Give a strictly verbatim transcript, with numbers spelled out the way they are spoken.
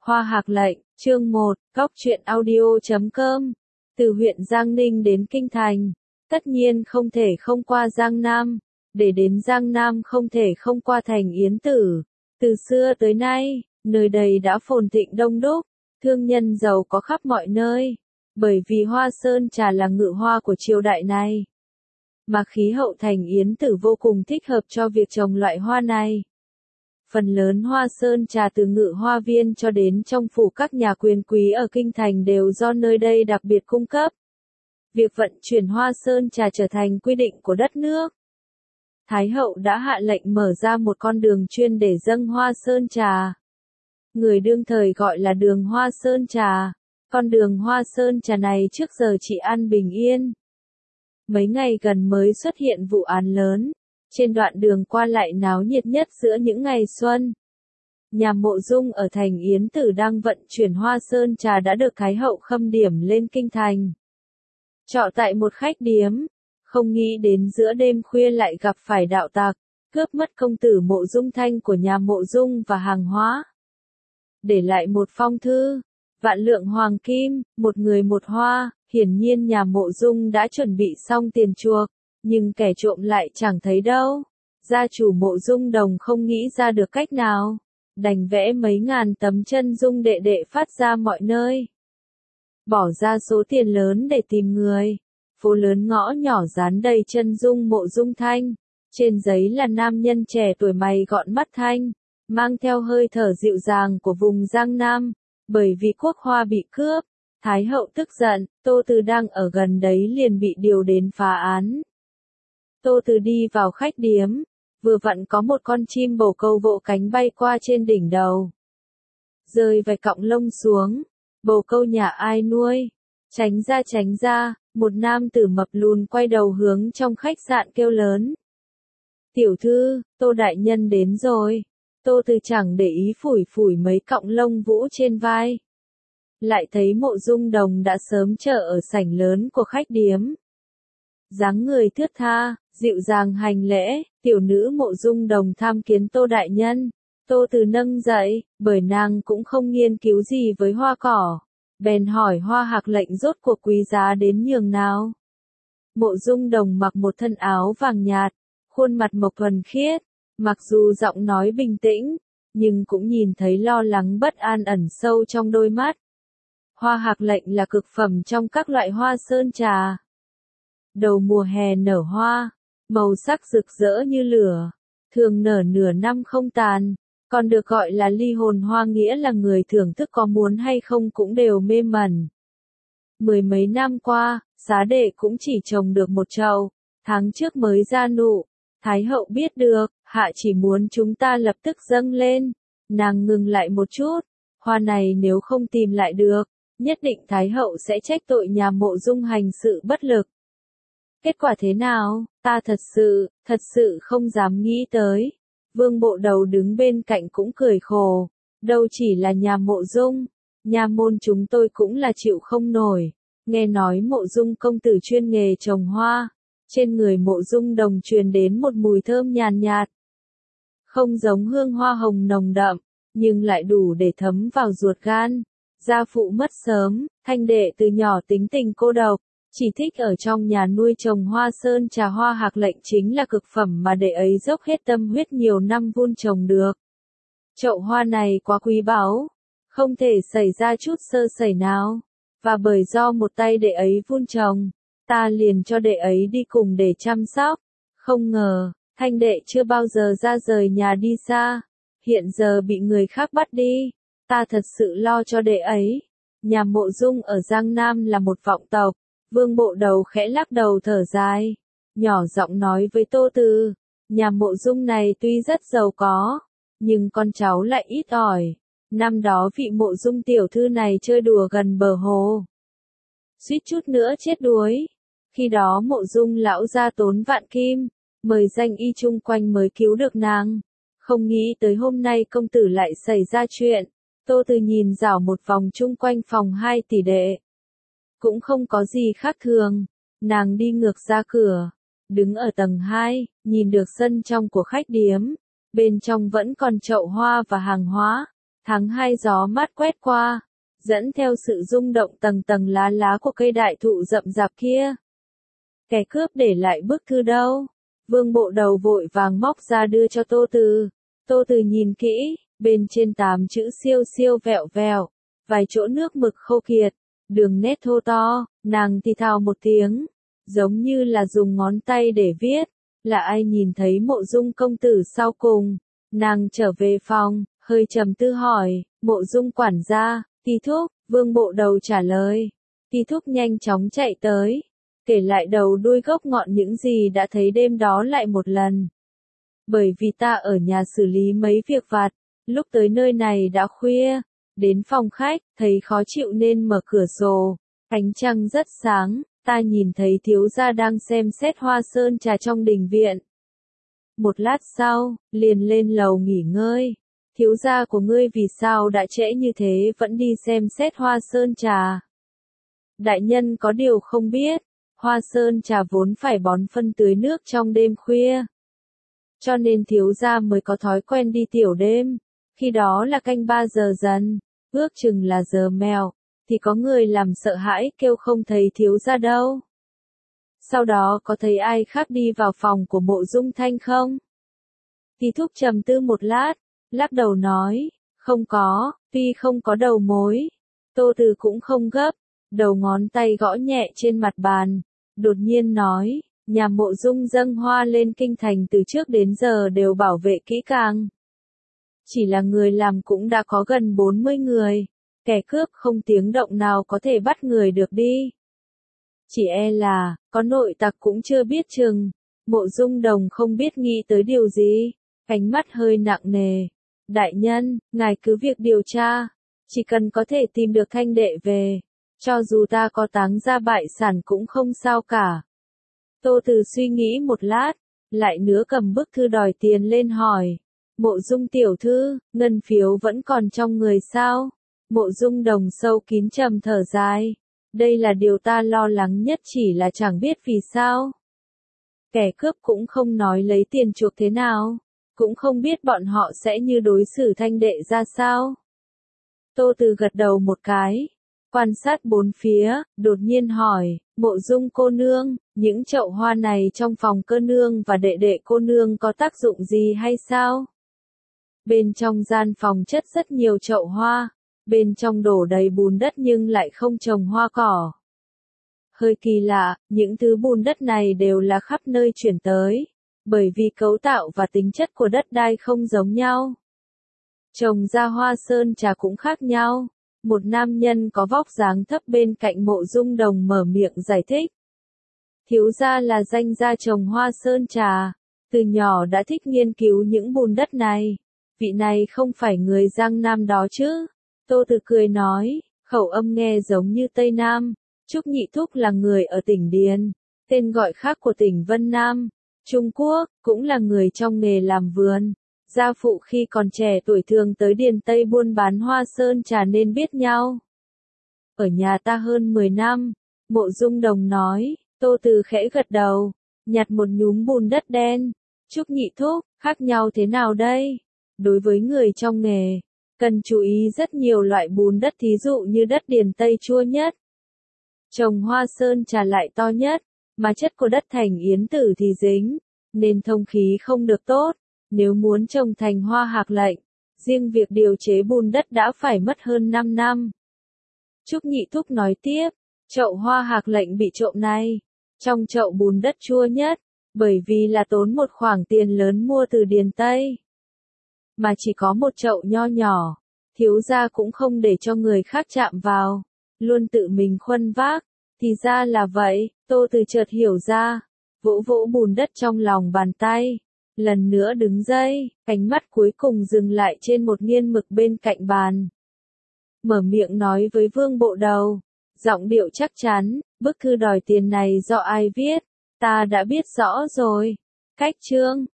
Hoa Hạc Lệnh, chương một, Cóc truyện audio chấm com. Từ huyện Giang Ninh đến Kinh Thành, tất nhiên không thể không qua Giang Nam, để đến Giang Nam không thể không qua thành Yến Tử. Từ xưa tới nay, nơi đây đã phồn thịnh đông đúc, thương nhân giàu có khắp mọi nơi, bởi vì hoa sơn trà là ngự hoa của triều đại này. Mà khí hậu thành Yến Tử vô cùng thích hợp cho việc trồng loại hoa này. Phần lớn hoa sơn trà từ ngự hoa viên cho đến trong phủ các nhà quyền quý ở Kinh Thành đều do nơi đây đặc biệt cung cấp. Việc vận chuyển hoa sơn trà trở thành quy định của đất nước. Thái hậu đã hạ lệnh mở ra một con đường chuyên để dâng hoa sơn trà. Người đương thời gọi là đường hoa sơn trà. Con đường hoa sơn trà này trước giờ chỉ an bình yên. Mấy ngày gần mới xuất hiện vụ án lớn. Trên đoạn đường qua lại náo nhiệt nhất giữa những ngày xuân. Nhà Mộ Dung ở thành Yến Tử đang vận chuyển hoa sơn trà đã được Thái hậu khâm điểm lên Kinh Thành. Trọ tại một khách điếm, không nghĩ đến giữa đêm khuya lại gặp phải đạo tặc, cướp mất công tử Mộ Dung Thanh của nhà Mộ Dung và hàng hóa. Để lại một phong thư, vạn lượng hoàng kim, một người một hoa, hiển nhiên nhà Mộ Dung đã chuẩn bị xong tiền chuộc. Nhưng kẻ trộm lại chẳng thấy đâu. Gia chủ Mộ Dung Đồng không nghĩ ra được cách nào. Đành vẽ mấy ngàn tấm chân dung đệ đệ phát ra mọi nơi. Bỏ ra số tiền lớn để tìm người. Phố lớn ngõ nhỏ dán đầy chân dung Mộ Dung Thanh. Trên giấy là nam nhân trẻ tuổi mày gọn mắt thanh. Mang theo hơi thở dịu dàng của vùng Giang Nam. Bởi vì quốc hoa bị cướp. Thái hậu tức giận, Tô Từ đang ở gần đấy liền bị điều đến phá án. Tô Từ đi vào khách điếm, vừa vặn có một con chim bồ câu vỗ cánh bay qua trên đỉnh đầu. Rơi vài cọng lông xuống, bồ câu nhà ai nuôi? Tránh ra tránh ra, một nam tử mập lùn quay đầu hướng trong khách sạn kêu lớn. Tiểu thư, Tô đại nhân đến rồi. Tô Từ chẳng để ý phủi phủi mấy cọng lông vũ trên vai. Lại thấy Mộ Dung Đồng đã sớm chờ ở sảnh lớn của khách điếm. Dáng người thướt tha, dịu dàng hành lễ, tiểu nữ Mộ Dung Đồng tham kiến Tô đại nhân. Tô Từ nâng dậy, bởi nàng cũng không nghiên cứu gì với hoa cỏ. Bèn hỏi Hoa Hạc Lệnh rốt cuộc quý giá đến nhường nào. Mộ Dung Đồng mặc một thân áo vàng nhạt, khuôn mặt mộc thuần khiết, mặc dù giọng nói bình tĩnh, nhưng cũng nhìn thấy lo lắng bất an ẩn sâu trong đôi mắt. Hoa Hạc Lệnh là cực phẩm trong các loại hoa sơn trà. Đầu mùa hè nở hoa, màu sắc rực rỡ như lửa, thường nở nửa năm không tàn, còn được gọi là ly hồn hoa, nghĩa là người thưởng thức có muốn hay không cũng đều mê mẩn. Mười mấy năm qua, xá đệ cũng chỉ trồng được một chậu, tháng trước mới ra nụ. Thái hậu biết được, hạ chỉ muốn chúng ta lập tức dâng lên. Nàng ngừng lại một chút, hoa này nếu không tìm lại được, nhất định Thái hậu sẽ trách tội nhà Mộ Dung hành sự bất lực. Kết quả thế nào, ta thật sự, thật sự không dám nghĩ tới. Vương Bộ Đầu đứng bên cạnh cũng cười khổ. Đâu chỉ là nhà Mộ Dung, nhà môn chúng tôi cũng là chịu không nổi. Nghe nói Mộ Dung công tử chuyên nghề trồng hoa. Trên người Mộ Dung Đồng truyền đến một mùi thơm nhàn nhạt. Không giống hương hoa hồng nồng đậm, nhưng lại đủ để thấm vào ruột gan. Gia phụ mất sớm, Thanh đệ từ nhỏ tính tình cô độc. Chỉ thích ở trong nhà nuôi trồng hoa sơn trà. Hoa Hạc Lệnh chính là cực phẩm mà đệ ấy dốc hết tâm huyết nhiều năm vun trồng được. Chậu hoa này quá quý báu, không thể xảy ra chút sơ sẩy nào. Và bởi do một tay đệ ấy vun trồng, ta liền cho đệ ấy đi cùng để chăm sóc. Không ngờ, Thanh đệ chưa bao giờ ra rời nhà đi xa. Hiện giờ bị người khác bắt đi. Ta thật sự lo cho đệ ấy. Nhà Mộ Dung ở Giang Nam là một vọng tộc. Vương Bộ Đầu khẽ lắc đầu thở dài, nhỏ giọng nói với Tô Từ, nhà Mộ Dung này tuy rất giàu có, nhưng con cháu lại ít ỏi. Năm đó vị Mộ Dung tiểu thư này chơi đùa gần bờ hồ, suýt chút nữa chết đuối. Khi đó Mộ Dung lão gia tốn vạn kim, mời danh y chung quanh mới cứu được nàng. Không nghĩ tới hôm nay công tử lại xảy ra chuyện. Tô Từ nhìn dạo một vòng chung quanh phòng hai tỷ đệ. Cũng không có gì khác thường, nàng đi ngược ra cửa, đứng ở tầng hai, nhìn được sân trong của khách điếm, bên trong vẫn còn chậu hoa và hàng hóa, Tháng hai gió mát quét qua, dẫn theo sự rung động tầng tầng lá lá của cây đại thụ rậm rạp kia. Kẻ cướp để lại bức thư đâu? Vương Bộ Đầu vội vàng móc ra đưa cho Tô Từ. Tô Từ nhìn kỹ, bên trên tám chữ siêu siêu vẹo vẹo, vài chỗ nước mực khô kiệt, đường nét thô to, nàng thì thào một tiếng, giống như là dùng ngón tay để viết, là ai nhìn thấy Mộ Dung công tử sau cùng. Nàng trở về phòng, hơi trầm tư hỏi, Mộ Dung quản gia, Ti Thúc, Vương Bộ Đầu trả lời. Ti Thúc nhanh chóng chạy tới, kể lại đầu đuôi gốc ngọn những gì đã thấy đêm đó lại một lần. Bởi vì ta ở nhà xử lý mấy việc vặt, lúc tới nơi này đã khuya, đến phòng khách, thấy khó chịu nên mở cửa sổ, ánh trăng rất sáng, ta nhìn thấy thiếu gia đang xem xét hoa sơn trà trong đình viện. Một lát sau, liền lên lầu nghỉ ngơi. Thiếu gia của ngươi vì sao đã trễ như thế vẫn đi xem xét hoa sơn trà? Đại nhân có điều không biết, hoa sơn trà vốn phải bón phân tưới nước trong đêm khuya. Cho nên thiếu gia mới có thói quen đi tiểu đêm, khi đó là canh ba giờ dần, ước chừng là giờ mèo, thì có người làm sợ hãi kêu không thấy thiếu gia đâu. Sau đó có thấy ai khác đi vào phòng của Mộ Dung Thanh không? Ti Thúc trầm tư một lát, lắc đầu nói, không có, tuy không có đầu mối. Tô Từ cũng không gấp, đầu ngón tay gõ nhẹ trên mặt bàn, đột nhiên nói, nhà Mộ Dung dâng hoa lên kinh thành từ trước đến giờ đều bảo vệ kỹ càng. Chỉ là người làm cũng đã có gần bốn mươi người, kẻ cướp không tiếng động nào có thể bắt người được đi. Chỉ e là, có nội tặc cũng chưa biết chừng. Mộ Dung Đồng không biết nghĩ tới điều gì, ánh mắt hơi nặng nề. Đại nhân, ngài cứ việc điều tra, chỉ cần có thể tìm được Thanh đệ về, cho dù ta có táng ra bại sản cũng không sao cả. Tô Từ suy nghĩ một lát, lại nữa cầm bức thư đòi tiền lên hỏi, Mộ Dung tiểu thư, ngân phiếu vẫn còn trong người sao? Mộ Dung Đồng sâu kín trầm thở dài, đây là điều ta lo lắng nhất, chỉ là chẳng biết vì sao. Kẻ cướp cũng không nói lấy tiền chuộc thế nào, cũng không biết bọn họ sẽ như đối xử Thanh đệ ra sao. Tô Từ gật đầu một cái, quan sát bốn phía, đột nhiên hỏi, Mộ Dung cô nương, những chậu hoa này trong phòng cơ nương và đệ đệ cô nương có tác dụng gì hay sao? Bên trong gian phòng chất rất nhiều chậu hoa, bên trong đổ đầy bùn đất nhưng lại không trồng hoa cỏ. Hơi kỳ lạ, những thứ bùn đất này đều là khắp nơi chuyển tới, bởi vì cấu tạo và tính chất của đất đai không giống nhau. Trồng ra hoa sơn trà cũng khác nhau. Một nam nhân có vóc dáng thấp bên cạnh Mộ Dung Đồng mở miệng giải thích. Thiếu gia là danh gia trồng hoa sơn trà, từ nhỏ đã thích nghiên cứu những bùn đất này. Vị này không phải người Giang Nam đó chứ? Tô Từ cười nói, khẩu âm nghe giống như Tây Nam. Trúc Nhị Thúc là người ở tỉnh Điền, tên gọi khác của tỉnh Vân Nam, Trung Quốc, cũng là người trong nghề làm vườn. Gia phụ khi còn trẻ tuổi thường tới Điền Tây buôn bán hoa sơn trà nên biết nhau. Ở nhà ta hơn mười năm, Mộ Dung Đồng nói. Tô Từ khẽ gật đầu, nhặt một nhúm bùn đất đen. Trúc Nhị Thúc, khác nhau thế nào đây? Đối với người trong nghề, cần chú ý rất nhiều loại bùn đất, thí dụ như đất Điền Tây chua nhất. Trồng hoa sơn trà lại to nhất, mà chất của đất Thành Yến Tử thì dính, nên thông khí không được tốt. Nếu muốn trồng thành hoa hạc lệnh, riêng việc điều chế bùn đất đã phải mất hơn năm năm. Trúc Nhị Thúc nói tiếp, chậu hoa hạc lệnh bị trộm này, trong chậu bùn đất chua nhất, bởi vì là tốn một khoản tiền lớn mua từ Điền Tây. Mà chỉ có một chậu nho nhỏ, thiếu gia cũng không để cho người khác chạm vào, luôn tự mình khuân vác, thì ra là vậy. Tô Từ chợt hiểu ra, vỗ vỗ bùn đất trong lòng bàn tay. Lần nữa đứng dậy, ánh mắt cuối cùng dừng lại trên một nghiên mực bên cạnh bàn. Mở miệng nói với Vương Bộ Đầu, giọng điệu chắc chắn, bức thư đòi tiền này do ai viết, ta đã biết rõ rồi. Cách chương